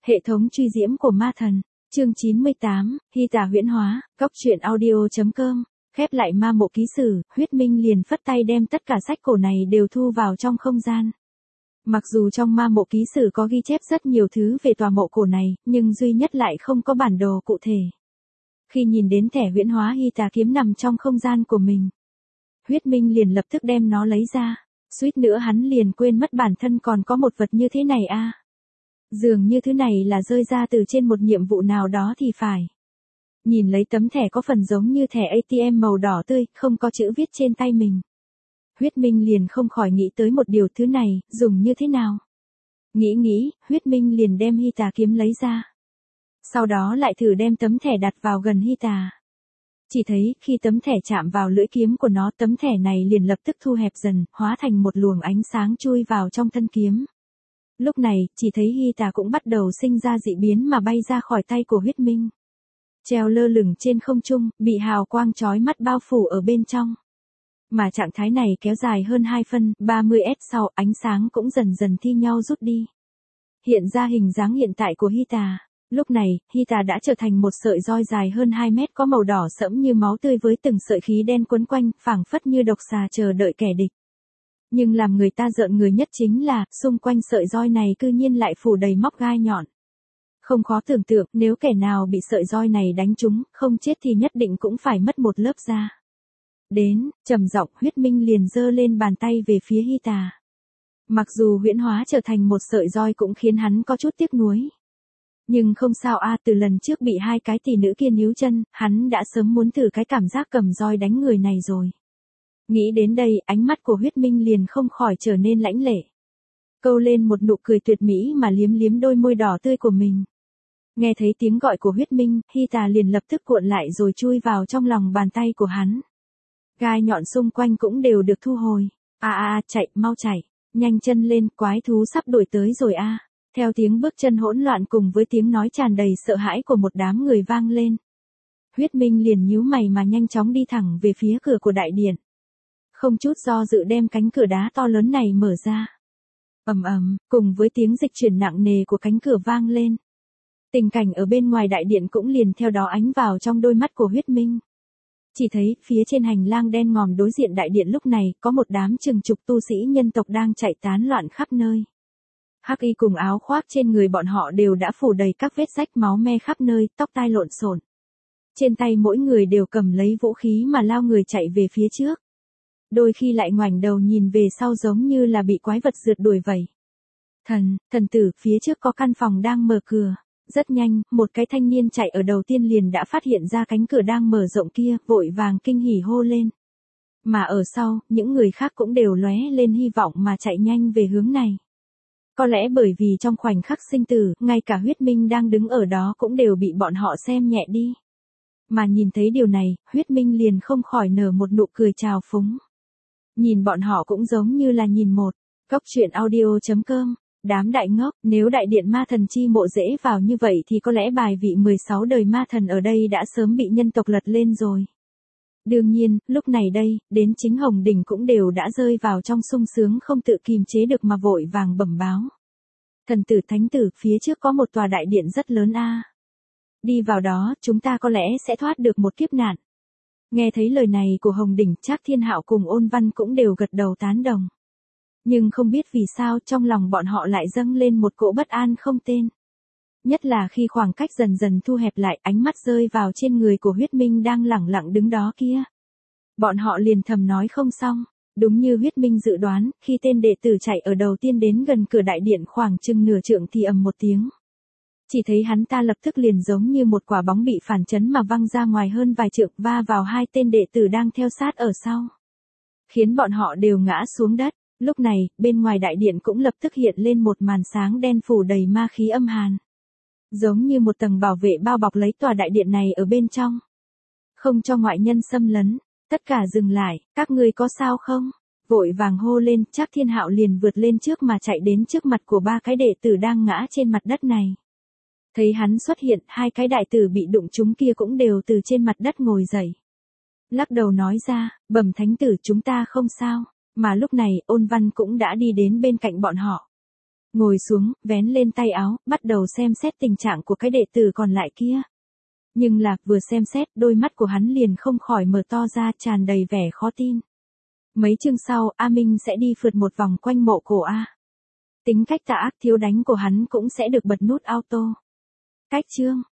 Hệ thống truy diễm của ma thần, chương 98, Hy Tà huyễn hóa, Cóc truyện audio.com, khép lại ma mộ ký sử, Huyết Minh liền phất tay đem tất cả sách cổ này đều thu vào trong không gian. Mặc dù trong ma mộ ký sử có ghi chép rất nhiều thứ về tòa mộ cổ này, nhưng duy nhất lại không có bản đồ cụ thể. Khi nhìn đến thẻ huyễn hóa Hy Tà kiếm nằm trong không gian của mình, Huyết Minh liền lập tức đem nó lấy ra, suýt nữa hắn liền quên mất bản thân còn có một vật như thế này a. Dường như thứ này là rơi ra từ trên một nhiệm vụ nào đó thì phải. Nhìn lấy tấm thẻ có phần giống như thẻ ATM màu đỏ tươi, không có chữ viết trên tay mình. Huyết Minh liền không khỏi nghĩ tới một điều, thứ này, dùng như thế nào. Nghĩ, Huyết Minh liền đem Hy Tà kiếm lấy ra. Sau đó lại thử đem tấm thẻ đặt vào gần Hy Tà. Chỉ thấy, khi tấm thẻ chạm vào lưỡi kiếm của nó, tấm thẻ này liền lập tức thu hẹp dần, hóa thành một luồng ánh sáng chui vào trong thân kiếm. Lúc này, chỉ thấy Hy Tà cũng bắt đầu sinh ra dị biến mà bay ra khỏi tay của Huyết Minh. Treo lơ lửng trên không trung, bị hào quang chói mắt bao phủ ở bên trong. Mà trạng thái này kéo dài hơn 2 phân, 30s sau, ánh sáng cũng dần dần thi nhau rút đi. Hiện ra hình dáng hiện tại của Hy Tà. Lúc này, Hy Tà đã trở thành một sợi roi dài hơn 2 mét có màu đỏ sẫm như máu tươi với từng sợi khí đen quấn quanh, phảng phất như độc xà chờ đợi kẻ địch. Nhưng làm người ta rợn người nhất chính là, xung quanh sợi roi này cư nhiên lại phủ đầy móc gai nhọn. Không khó tưởng tượng, nếu kẻ nào bị sợi roi này đánh trúng, không chết thì nhất định cũng phải mất một lớp da. Đến, trầm giọng, Huyết Minh liền giơ lên bàn tay về phía Hy Tà. Mặc dù huyễn hóa trở thành một sợi roi cũng khiến hắn có chút tiếc nuối. Nhưng không sao a, từ lần trước bị 2 cái tỷ nữ kia níu chân, hắn đã sớm muốn thử cái cảm giác cầm roi đánh người này rồi. Nghĩ đến đây, ánh mắt của Huyết Minh liền không khỏi trở nên lãnh lệ. Câu lên một nụ cười tuyệt mỹ mà liếm liếm đôi môi đỏ tươi của mình. Nghe thấy tiếng gọi của Huyết Minh, Hy Tà liền lập tức cuộn lại rồi chui vào trong lòng bàn tay của hắn. Gai nhọn xung quanh cũng đều được thu hồi. Chạy, mau chạy, nhanh chân lên, quái thú sắp đuổi tới rồi a. Theo tiếng bước chân hỗn loạn cùng với tiếng nói tràn đầy sợ hãi của một đám người vang lên. Huyết Minh liền nhíu mày mà nhanh chóng đi thẳng về phía cửa của đại điện. Không chút do dự đem cánh cửa đá to lớn này mở ra. Ầm ầm, cùng với tiếng dịch chuyển nặng nề của cánh cửa vang lên. Tình cảnh ở bên ngoài đại điện cũng liền theo đó ánh vào trong đôi mắt của Huyết Minh. Chỉ thấy, phía trên hành lang đen ngòm đối diện đại điện lúc này, có một đám chừng chục tu sĩ nhân tộc đang chạy tán loạn khắp nơi. Hắc y cùng áo khoác trên người bọn họ đều đã phủ đầy các vết rách máu me khắp nơi, tóc tai lộn xộn. Trên tay mỗi người đều cầm lấy vũ khí mà lao người chạy về phía trước. Đôi khi lại ngoảnh đầu nhìn về sau giống như là bị quái vật rượt đuổi vậy. Thần tử, phía trước có căn phòng đang mở cửa. Rất nhanh, một cái thanh niên chạy ở đầu tiên liền đã phát hiện ra cánh cửa đang mở rộng kia, vội vàng kinh hỉ hô lên. Mà ở sau, những người khác cũng đều lóe lên hy vọng mà chạy nhanh về hướng này. Có lẽ bởi vì trong khoảnh khắc sinh tử, ngay cả Huyết Minh đang đứng ở đó cũng đều bị bọn họ xem nhẹ đi. Mà nhìn thấy điều này, Huyết Minh liền không khỏi nở một nụ cười trào phúng. Nhìn bọn họ cũng giống như là nhìn một, Cóc truyện audio.com. Đám đại ngốc, nếu đại điện ma thần chi mộ dễ vào như vậy thì có lẽ bài vị 16 đời ma thần ở đây đã sớm bị nhân tộc lật lên rồi. Đương nhiên, lúc này đây, đến chính Hồng Đỉnh cũng đều đã rơi vào trong sung sướng không tự kìm chế được mà vội vàng bẩm báo. Thần tử thánh tử, phía trước có một tòa đại điện rất lớn a. Đi vào đó, chúng ta có lẽ sẽ thoát được một kiếp nạn. Nghe thấy lời này của Hồng Đỉnh, Trác Thiên Hạo cùng Ôn Văn cũng đều gật đầu tán đồng. Nhưng không biết vì sao trong lòng bọn họ lại dâng lên một cỗ bất an không tên. Nhất là khi khoảng cách dần dần thu hẹp lại, ánh mắt rơi vào trên người của Huyết Minh đang lẳng lặng đứng đó kia. Bọn họ liền thầm nói không xong, đúng như Huyết Minh dự đoán, khi tên đệ tử chạy ở đầu tiên đến gần cửa đại điện khoảng chừng nửa trượng thì ầm một tiếng. Chỉ thấy hắn ta lập tức liền giống như một quả bóng bị phản chấn mà văng ra ngoài hơn vài trượng, va vào 2 tên đệ tử đang theo sát ở sau. Khiến bọn họ đều ngã xuống đất. Lúc này, bên ngoài đại điện cũng lập tức hiện lên một màn sáng đen phủ đầy ma khí âm hàn. Giống như một tầng bảo vệ bao bọc lấy tòa đại điện này ở bên trong. Không cho ngoại nhân xâm lấn, tất cả dừng lại, các ngươi có sao không? Vội vàng hô lên, Trác Thiên Hạo liền vượt lên trước mà chạy đến trước mặt của 3 cái đệ tử đang ngã trên mặt đất này. Thấy hắn xuất hiện, 2 cái đại tử bị đụng trúng kia cũng đều từ trên mặt đất ngồi dậy. Lắc đầu nói ra, bẩm thánh tử, chúng ta không sao. Mà lúc này, Ôn Văn cũng đã đi đến bên cạnh bọn họ. Ngồi xuống, vén lên tay áo, bắt đầu xem xét tình trạng của cái đệ tử còn lại kia. Nhưng Lạc vừa xem xét, đôi mắt của hắn liền không khỏi mở to ra, tràn đầy vẻ khó tin. Mấy chương sau, A Minh sẽ đi phượt một vòng quanh mộ cổ A. Tính cách tà ác thiếu đánh của hắn cũng sẽ được bật nút auto. Cách chương